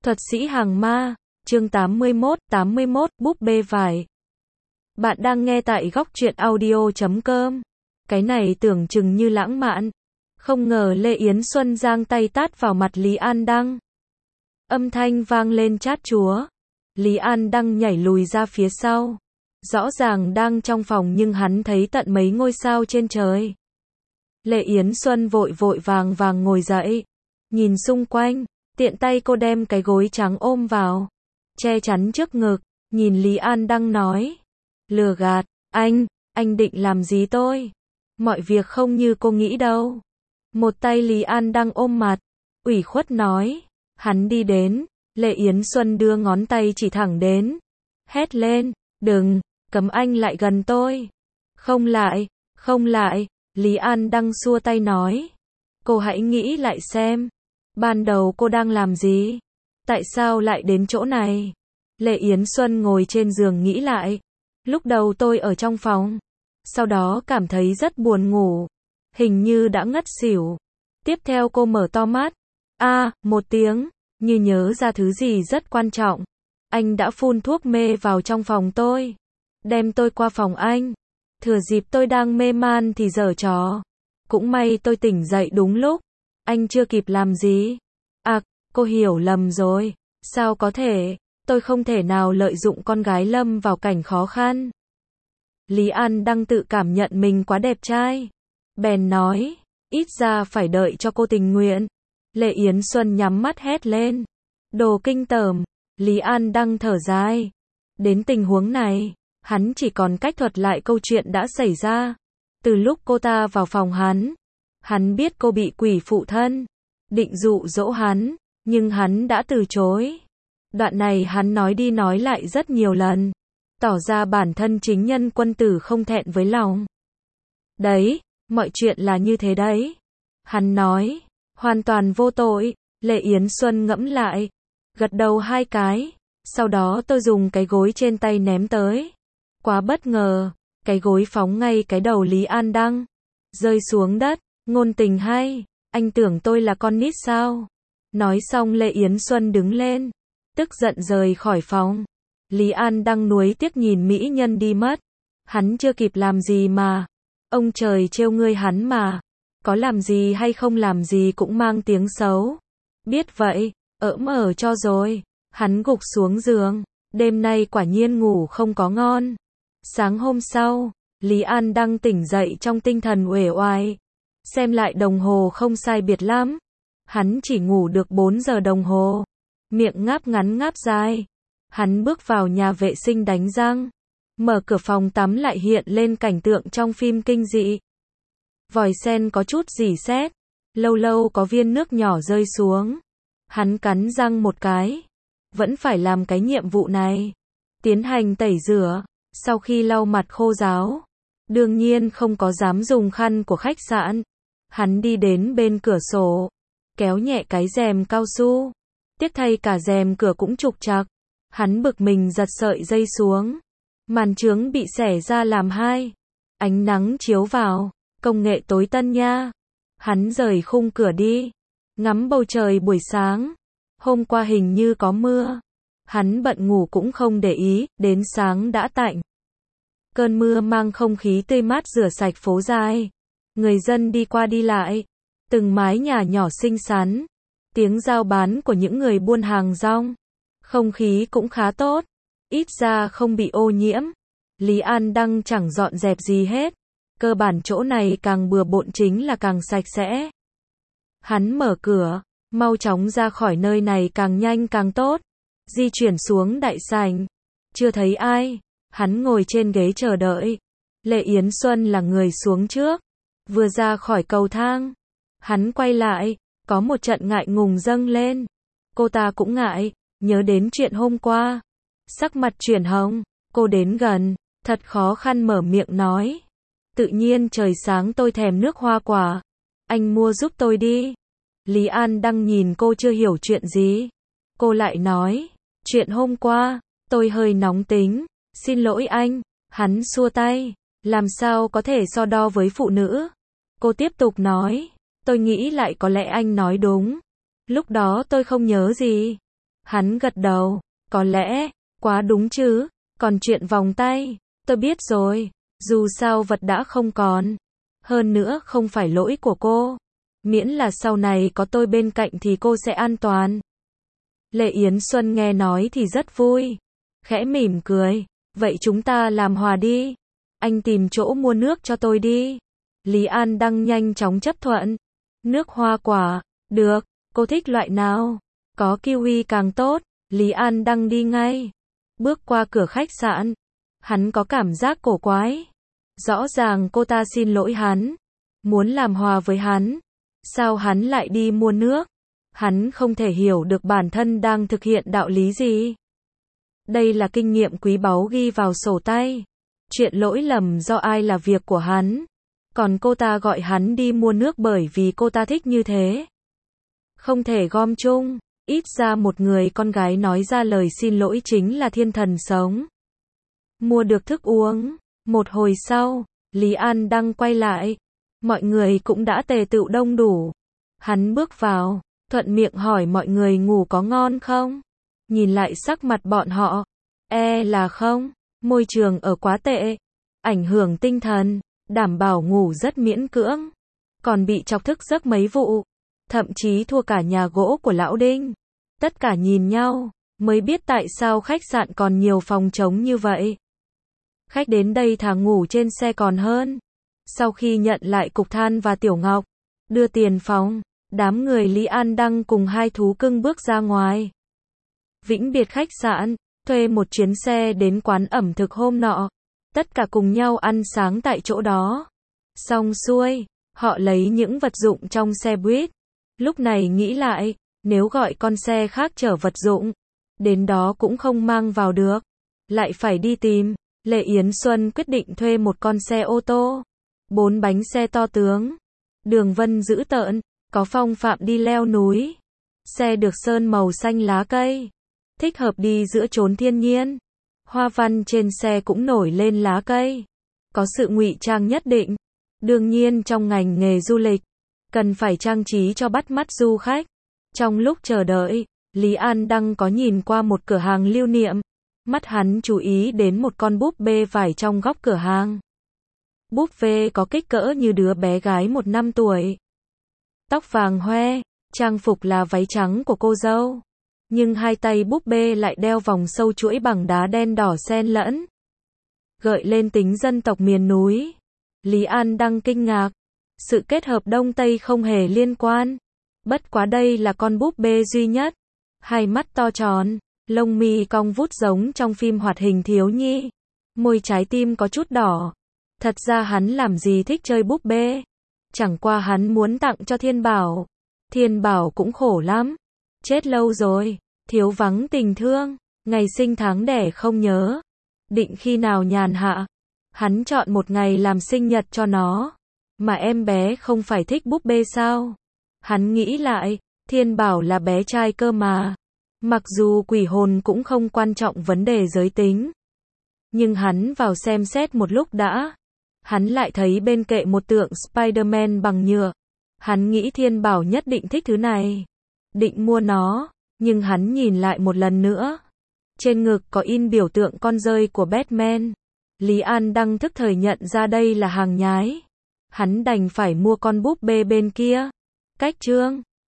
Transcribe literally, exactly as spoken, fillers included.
Thuật sĩ hàng ma, chương tám mươi mốt, tám mươi mốt, búp bê vải. Bạn đang nghe tại góc truyện audio chấm com. Cái này tưởng chừng như lãng mạn. Không ngờ Lê Yến Xuân giang tay tát vào mặt Lý An Đăng. Âm thanh vang lên chát chúa. Lý An Đăng nhảy lùi ra phía sau. Rõ ràng đang trong phòng nhưng hắn thấy tận mấy ngôi sao trên trời. Lê Yến Xuân vội vội vàng vàng ngồi dậy. Nhìn xung quanh. Tiện tay cô đem cái gối trắng ôm vào, che chắn trước ngực, nhìn Lý An Đăng nói. Lừa gạt, anh, anh định làm gì tôi? Mọi việc không như cô nghĩ đâu. Một tay Lý An Đăng ôm mặt, ủy khuất nói. Hắn đi đến, Lê Yến Xuân đưa ngón tay chỉ thẳng đến. Hét lên, đừng, cấm anh lại gần tôi. Không lại, không lại, Lý An Đăng xua tay nói. Cô hãy nghĩ lại xem. Ban đầu cô đang làm gì? Tại sao lại đến chỗ này? Lê Yến Xuân ngồi trên giường nghĩ lại. Lúc đầu tôi ở trong phòng. Sau đó cảm thấy rất buồn ngủ. Hình như đã ngất xỉu. Tiếp theo cô mở to mắt. A, à, một tiếng. Như nhớ ra thứ gì rất quan trọng. Anh đã phun thuốc mê vào trong phòng tôi. Đem tôi qua phòng anh. Thừa dịp tôi đang mê man thì giở trò. Cũng may tôi tỉnh dậy đúng lúc. Anh chưa kịp làm gì. À, cô hiểu lầm rồi. Sao có thể, tôi không thể nào lợi dụng con gái lâm vào cảnh khó khăn. Lý An Đăng tự cảm nhận mình quá đẹp trai. Bèn nói, ít ra phải đợi cho cô tình nguyện. Lê Yến Xuân nhắm mắt hét lên. Đồ kinh tởm. Lý An Đăng thở dài. Đến tình huống này, hắn chỉ còn cách thuật lại câu chuyện đã xảy ra. Từ lúc cô ta vào phòng hắn, hắn biết cô bị quỷ phụ thân, định dụ dỗ hắn, nhưng hắn đã từ chối. Đoạn này hắn nói đi nói lại rất nhiều lần, tỏ ra bản thân chính nhân quân tử không thẹn với lòng. Đấy, mọi chuyện là như thế đấy. Hắn nói, hoàn toàn vô tội. Lê Yến Xuân ngẫm lại, gật đầu hai cái, sau đó tôi dùng cái gối trên tay ném tới. Quá bất ngờ, cái gối phóng ngay cái đầu Lý An Đăng, rơi xuống đất. Ngôn tình hay, anh tưởng tôi là con nít sao? Nói xong Lê Yến Xuân đứng lên, tức giận rời khỏi phòng. Lý An Đăng nuối tiếc nhìn mỹ nhân đi mất. Hắn chưa kịp làm gì mà. Ông trời trêu ngươi hắn mà. Có làm gì hay không làm gì cũng mang tiếng xấu. Biết vậy, ỡm ở cho rồi. Hắn gục xuống giường. Đêm nay quả nhiên ngủ không có ngon. Sáng hôm sau, Lý An Đăng tỉnh dậy trong tinh thần uể oải. Xem lại đồng hồ không sai biệt lắm. Hắn chỉ ngủ được bốn giờ đồng hồ. Miệng ngáp ngắn ngáp dài. Hắn bước vào nhà vệ sinh đánh răng. Mở cửa phòng tắm lại hiện lên cảnh tượng trong phim kinh dị. Vòi sen có chút rỉ sét. Lâu lâu có viên nước nhỏ rơi xuống. Hắn cắn răng một cái. Vẫn phải làm cái nhiệm vụ này. Tiến hành tẩy rửa. Sau khi lau mặt khô ráo. Đương nhiên không có dám dùng khăn của khách sạn. Hắn đi đến bên cửa sổ, kéo nhẹ cái rèm cao su. Tiếc thay cả rèm cửa cũng trục trặc. Hắn bực mình giật sợi dây xuống. Màn chướng bị xẻ ra làm hai. Ánh nắng chiếu vào, công nghệ tối tân nha. Hắn rời khung cửa đi, ngắm bầu trời buổi sáng. Hôm qua hình như có mưa. Hắn bận ngủ cũng không để ý, đến sáng đã tạnh. Cơn mưa mang không khí tươi mát rửa sạch phố dài. Người dân đi qua đi lại, từng mái nhà nhỏ xinh xắn, tiếng giao bán của những người buôn hàng rong. Không khí cũng khá tốt, ít ra không bị ô nhiễm. Lý An Đăng chẳng dọn dẹp gì hết, cơ bản chỗ này càng bừa bộn chính là càng sạch sẽ. Hắn mở cửa, mau chóng ra khỏi nơi này càng nhanh càng tốt. Di chuyển xuống đại sảnh, chưa thấy ai, hắn ngồi trên ghế chờ đợi. Lê Yến Xuân là người xuống trước. Vừa ra khỏi cầu thang, hắn quay lại, có một trận ngại ngùng dâng lên. Cô ta cũng ngại, nhớ đến chuyện hôm qua. Sắc mặt chuyển hồng, cô đến gần, thật khó khăn mở miệng nói. Tự nhiên trời sáng tôi thèm nước hoa quả. Anh mua giúp tôi đi. Lý An Đăng nhìn cô chưa hiểu chuyện gì. Cô lại nói, chuyện hôm qua, tôi hơi nóng tính, xin lỗi anh. Hắn xua tay, làm sao có thể so đo với phụ nữ. Cô tiếp tục nói, tôi nghĩ lại có lẽ anh nói đúng. Lúc đó tôi không nhớ gì. Hắn gật đầu. Có lẽ, quá đúng chứ. Còn chuyện vòng tay, tôi biết rồi. Dù sao vật đã không còn. Hơn nữa không phải lỗi của cô. Miễn là sau này có tôi bên cạnh thì cô sẽ an toàn. Lệ Yến Xuân nghe nói thì rất vui. Khẽ mỉm cười. Vậy chúng ta làm hòa đi. Anh tìm chỗ mua nước cho tôi đi. Lý An Đăng nhanh chóng chấp thuận. Nước hoa quả. Được, cô thích loại nào? Có kiwi càng tốt. Lý An Đăng đi ngay. Bước qua cửa khách sạn. Hắn có cảm giác cổ quái. Rõ ràng cô ta xin lỗi hắn. Muốn làm hòa với hắn. Sao hắn lại đi mua nước? Hắn không thể hiểu được bản thân đang thực hiện đạo lý gì. Đây là kinh nghiệm quý báu ghi vào sổ tay. Chuyện lỗi lầm do ai là việc của hắn. Còn cô ta gọi hắn đi mua nước bởi vì cô ta thích như thế. Không thể gom chung. Ít ra một người con gái nói ra lời xin lỗi chính là thiên thần sống. Mua được thức uống. Một hồi sau, Lý An Đăng quay lại. Mọi người cũng đã tề tựu đông đủ. Hắn bước vào, thuận miệng hỏi mọi người ngủ có ngon không? Nhìn lại sắc mặt bọn họ. E là không. Môi trường ở quá tệ. Ảnh hưởng tinh thần. Đảm bảo ngủ rất miễn cưỡng. Còn bị chọc thức giấc mấy vụ. Thậm chí thua cả nhà gỗ của lão Đinh. Tất cả nhìn nhau, mới biết tại sao khách sạn còn nhiều phòng trống như vậy. Khách đến đây thà ngủ trên xe còn hơn. Sau khi nhận lại cục than và Tiểu Ngọc, đưa tiền phòng, đám người Lý An Đăng cùng hai thú cưng bước ra ngoài. Vĩnh biệt khách sạn, thuê một chuyến xe đến quán ẩm thực hôm nọ. Tất cả cùng nhau ăn sáng tại chỗ đó. Xong xuôi, họ lấy những vật dụng trong xe buýt. Lúc này nghĩ lại, nếu gọi con xe khác chở vật dụng, đến đó cũng không mang vào được. Lại phải đi tìm. Lệ Yến Xuân quyết định thuê một con xe ô tô. Bốn bánh xe to tướng. Đường vân dữ tợn, có phong phạm đi leo núi. Xe được sơn màu xanh lá cây. Thích hợp đi giữa chốn thiên nhiên. Hoa văn trên xe cũng nổi lên lá cây. Có sự ngụy trang nhất định. Đương nhiên trong ngành nghề du lịch, cần phải trang trí cho bắt mắt du khách. Trong lúc chờ đợi, Lý An Đăng có nhìn qua một cửa hàng lưu niệm. Mắt hắn chú ý đến một con búp bê vải trong góc cửa hàng. Búp bê có kích cỡ như đứa bé gái một năm tuổi. Tóc vàng hoe, trang phục là váy trắng của cô dâu. Nhưng hai tay búp bê lại đeo vòng sâu chuỗi bằng đá đen đỏ xen lẫn. Gợi lên tính dân tộc miền núi. Lý An Đăng kinh ngạc. Sự kết hợp Đông Tây không hề liên quan. Bất quá đây là con búp bê duy nhất. Hai mắt to tròn, lông mi cong vút giống trong phim hoạt hình thiếu nhi. Môi trái tim có chút đỏ. Thật ra hắn làm gì thích chơi búp bê. Chẳng qua hắn muốn tặng cho Thiên Bảo. Thiên Bảo cũng khổ lắm. Chết lâu rồi, thiếu vắng tình thương. Ngày sinh tháng đẻ không nhớ. Định khi nào nhàn hạ. Hắn chọn một ngày làm sinh nhật cho nó. Mà em bé không phải thích búp bê sao? Hắn nghĩ lại, Thiên Bảo là bé trai cơ mà. Mặc dù quỷ hồn cũng không quan trọng vấn đề giới tính. Nhưng hắn vào xem xét một lúc đã. Hắn lại thấy bên kệ một tượng Spider-Man bằng nhựa. Hắn nghĩ Thiên Bảo nhất định thích thứ này. Định mua nó, nhưng hắn nhìn lại một lần nữa. Trên ngực có in biểu tượng con dơi của Batman. Lý An Đăng thức thời nhận ra đây là hàng nhái. Hắn đành phải mua con búp bê bên kia. Cách chương